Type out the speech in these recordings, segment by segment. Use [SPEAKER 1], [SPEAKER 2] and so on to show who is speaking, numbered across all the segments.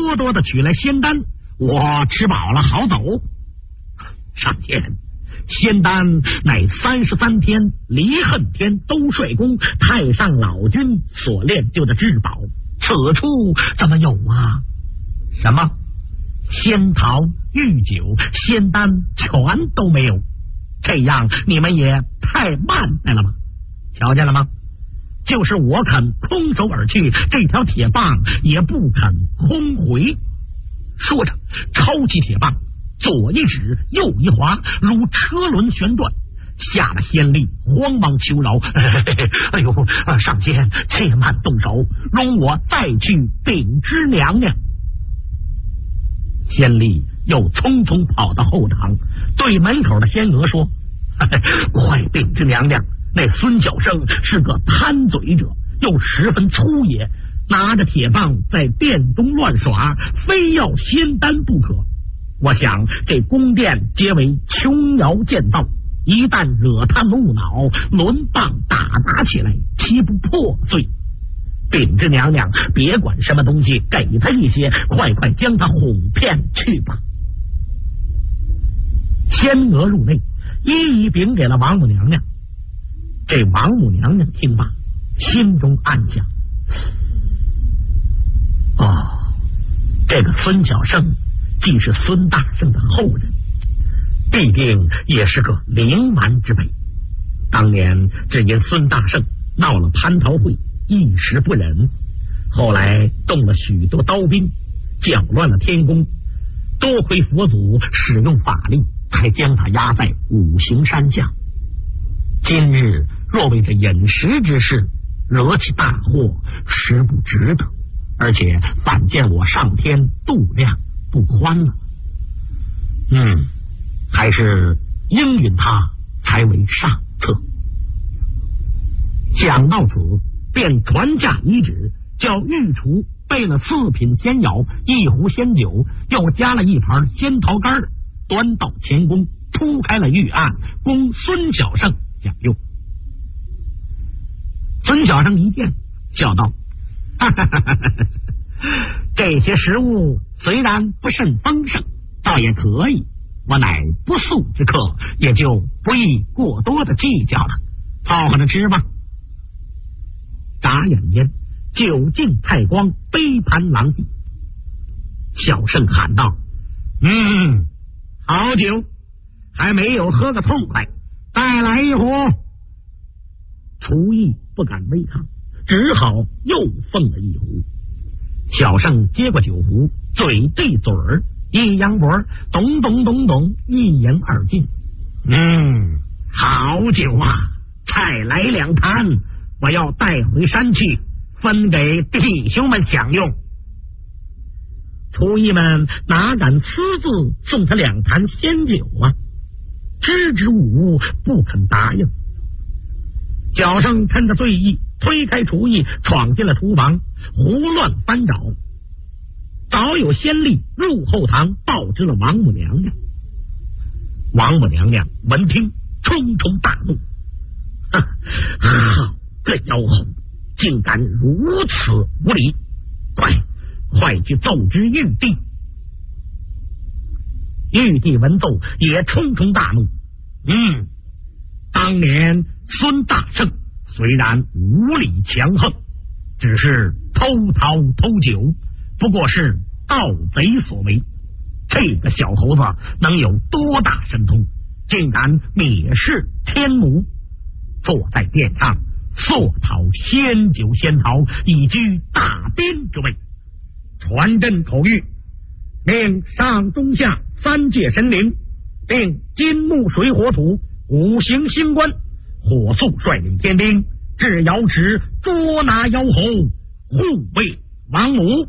[SPEAKER 1] 多多的取来仙丹，我吃饱了好走。上仙，仙丹乃33天离恨天兜率宫太上老君所炼就的至宝，此处怎么有啊？什么仙桃、玉酒、仙丹全都没有，这样你们也太慢来了吗？瞧见了吗？就是我肯空手而去，这条铁棒也不肯空回。说着抄起铁棒，左一指右一划，如车轮旋转，吓得仙力慌忙求饶：哎呦，上仙且慢动手，容我再去禀知娘娘。仙力又匆匆跑到后堂，对门口的仙娥说：快禀知娘娘，那孙小生是个贪嘴者，又十分粗野，拿着铁棒在殿中乱耍，非要仙丹不可。我想这宫殿皆为琼瑶建造，一旦惹他怒恼，抡棒打起来，岂不破碎？禀知娘娘，别管什么东西，给他一些，快将他哄骗去吧。仙娥入内，一一禀给了王母娘娘。这王母娘娘听罢，心中暗想：这个孙小生既是孙大圣的后人，必定也是个灵蛮之辈。当年只因孙大圣闹了蟠桃会，一时不忍，后来动了许多刀兵，搅乱了天宫，多亏佛祖使用法力，才将他压在五行山下。今日若为这饮食之事惹起大祸，实不值得，而且反见我上天度量不宽了。还是应允他才为上策。想到此，便传下遗旨，叫御厨备了4品仙药，1壶仙酒，又加了1盘仙桃干，端到前宫，铺开了御案，供孙小生享用。孙小生一见，笑道：这些食物虽然不甚丰盛，倒也可以，我乃不速之客，也就不宜过多的计较了，凑合着吃吧。眨眼间，酒尽菜光，杯盘狼藉。小生喊道：好酒，还没有喝个痛快，再来1壶。厨艺不敢违抗，只好又奉了1壶。小生接过酒壶，嘴对嘴儿，一扬脖，咚咚咚咚，一饮而尽。好酒啊，再来2坛，我要带回山去，分给弟兄们享用。厨艺们哪敢私自送他2坛仙酒啊？支支吾吾，不肯答应。小生趁着醉意，推开厨艺，闯进了厨房，胡乱翻找。早有仙力入后堂报知了王母娘娘。王母娘娘闻听，冲冲大怒：好个妖猴，竟敢如此无礼！快去奏知玉帝。玉帝闻奏，也冲冲大怒：当年孙大圣虽然无礼强横，只是偷桃偷酒，不过是盗贼所为。这个小猴子能有多大神通，竟敢蔑视天母，坐在殿上索讨仙酒仙桃，以居大宾之位。传朕口谕，命上中下3界神灵，并金木水火土5行星官，火速率领天兵至瑶池，捉拿妖猴，护卫王母。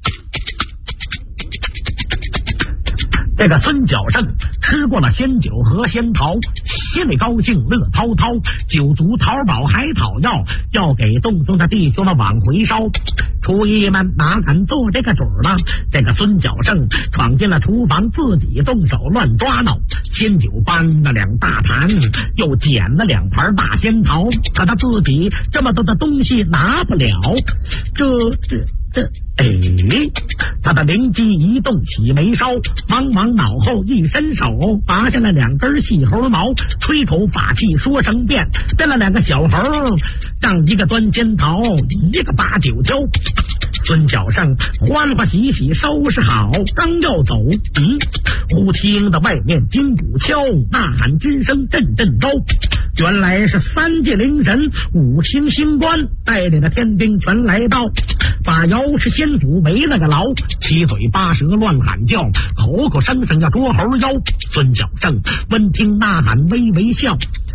[SPEAKER 1] 这个孙小生吃过了仙酒和仙桃，心里高兴乐滔滔，酒足桃饱还讨要，要给洞中的弟兄们往回烧。厨艺们哪敢做这个主了？这个孙小生闯进了厨房，自己动手乱抓挠，仙酒搬了2大坛，又捡了2盘大仙桃，可他自己这么多的东西拿不了， 他的灵机一动，起眉梢，忙脑后一伸手，拔下了2根细猴毛，吹口法气说声变了2个小猴，让一个端仙桃，一个把酒浇。孙小胜欢欢喜喜收拾好，刚要走，忽听得外面金鼓敲，呐喊之声阵阵高。原来是3界灵神5星星官带领的天兵全来到，把瑶池仙主围了个牢，七嘴八舌乱喊叫，口口声声要捉猴妖。孙小胜闻听呐喊微微笑，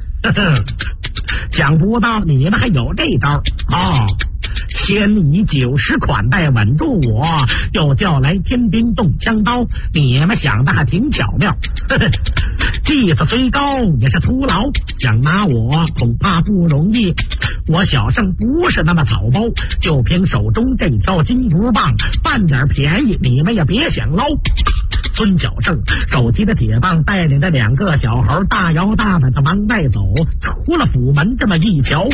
[SPEAKER 1] 想不到你们还有这招先以酒食款待稳住我，又叫来天兵动枪刀，你们想的还挺巧妙。计子虽高也是徒劳，想拿我恐怕不容易。我小胜不是那么草包，就凭手中这条金箍棒，半点便宜你们也别想捞。孙小胜手提的铁棒，带领着2个小猴大摇大摆的往外走。出了府门这么一瞧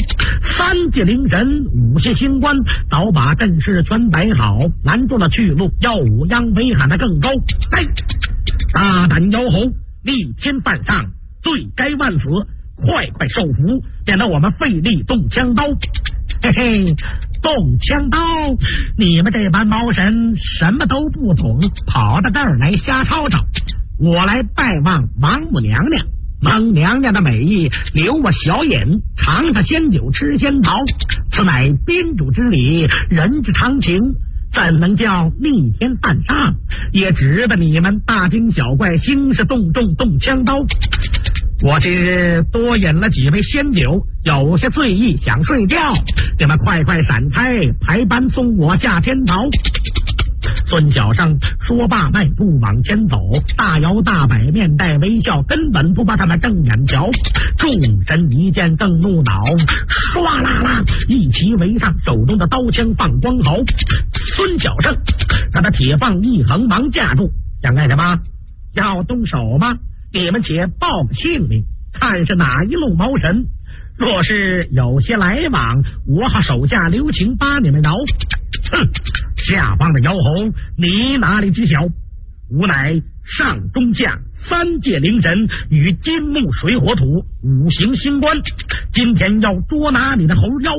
[SPEAKER 1] ，3界灵神5星星官早把阵势全摆好，拦住了去路，耀武扬威喊得更高。大胆妖猴，逆天犯上，罪该万死，快受服，免得我们费力动枪刀。动枪刀，你们这班猫神什么都不懂，跑到这儿来瞎吵吵。我来拜望王母娘娘，王娘娘的美意留我小饮，尝尝仙酒吃仙桃，此乃宾主之礼，人之常情，怎能叫逆天犯上？也值得你们大惊小怪，兴师动众动枪刀。我今日多饮了几杯仙酒，有些醉意想睡觉，你们快闪开，排班送我下天牢。孙小胜说罢，迈步往前走，大摇大摆，面带微笑，根本不把他们正眼瞧。众神一见更怒恼，唰啦啦一齐围上，手中的刀枪放光豪。孙小胜让他铁棒一横，忙架住，想干什么？要动手吗？你们且报个姓名，看是哪一路毛神。若是有些来往，我好手下留情把你们饶。下方的妖猴，你哪里知晓？吾乃上中下3界灵神与金木水火土5行星官，今天要捉拿你的猴妖。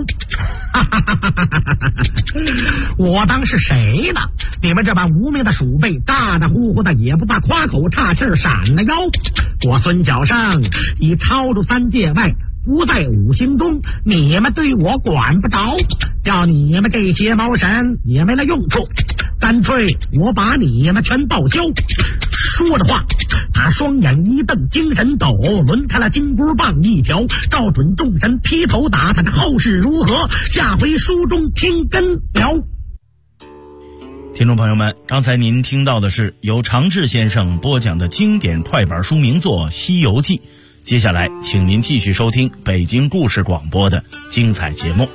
[SPEAKER 1] 我当是谁呢？你们这帮无名的鼠辈，大大呼呼的也不怕夸口岔气闪了腰。我孙小胜已超出3界外，不在5行中，你们对我管不着，叫你们这些毛神也没了用处，干脆我把你们全报销。说着话，他双眼一瞪，精神抖，抡开了金箍棒一条，照准众神劈头打。他的后事如何？下回书中听根了。
[SPEAKER 2] 听众朋友们，刚才您听到的是由常志先生播讲的经典快板书名作《西游记》。接下来请您继续收听北京故事广播的精彩节目。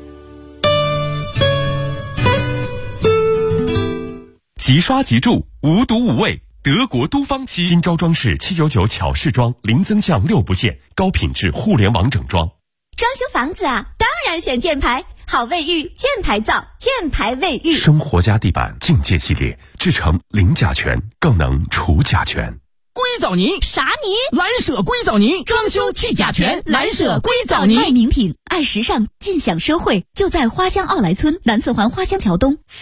[SPEAKER 3] 即刷即住，无毒无味，德国都芳漆。金招装饰799巧饰装，零增项6不限，高品质互联网整装。
[SPEAKER 4] 装修房子啊，当然选箭牌，好卫浴，箭牌造，箭牌卫浴。
[SPEAKER 3] 生活家地板境界系列，制成零甲醛，更能除甲醛。
[SPEAKER 5] 硅藻泥
[SPEAKER 4] 啥泥？
[SPEAKER 5] 蓝舍硅藻泥，装修去甲醛，蓝舍硅藻泥。
[SPEAKER 4] 爱名品，爱时尚，尽享奢惠，就在花乡奥莱村南四环花乡桥东。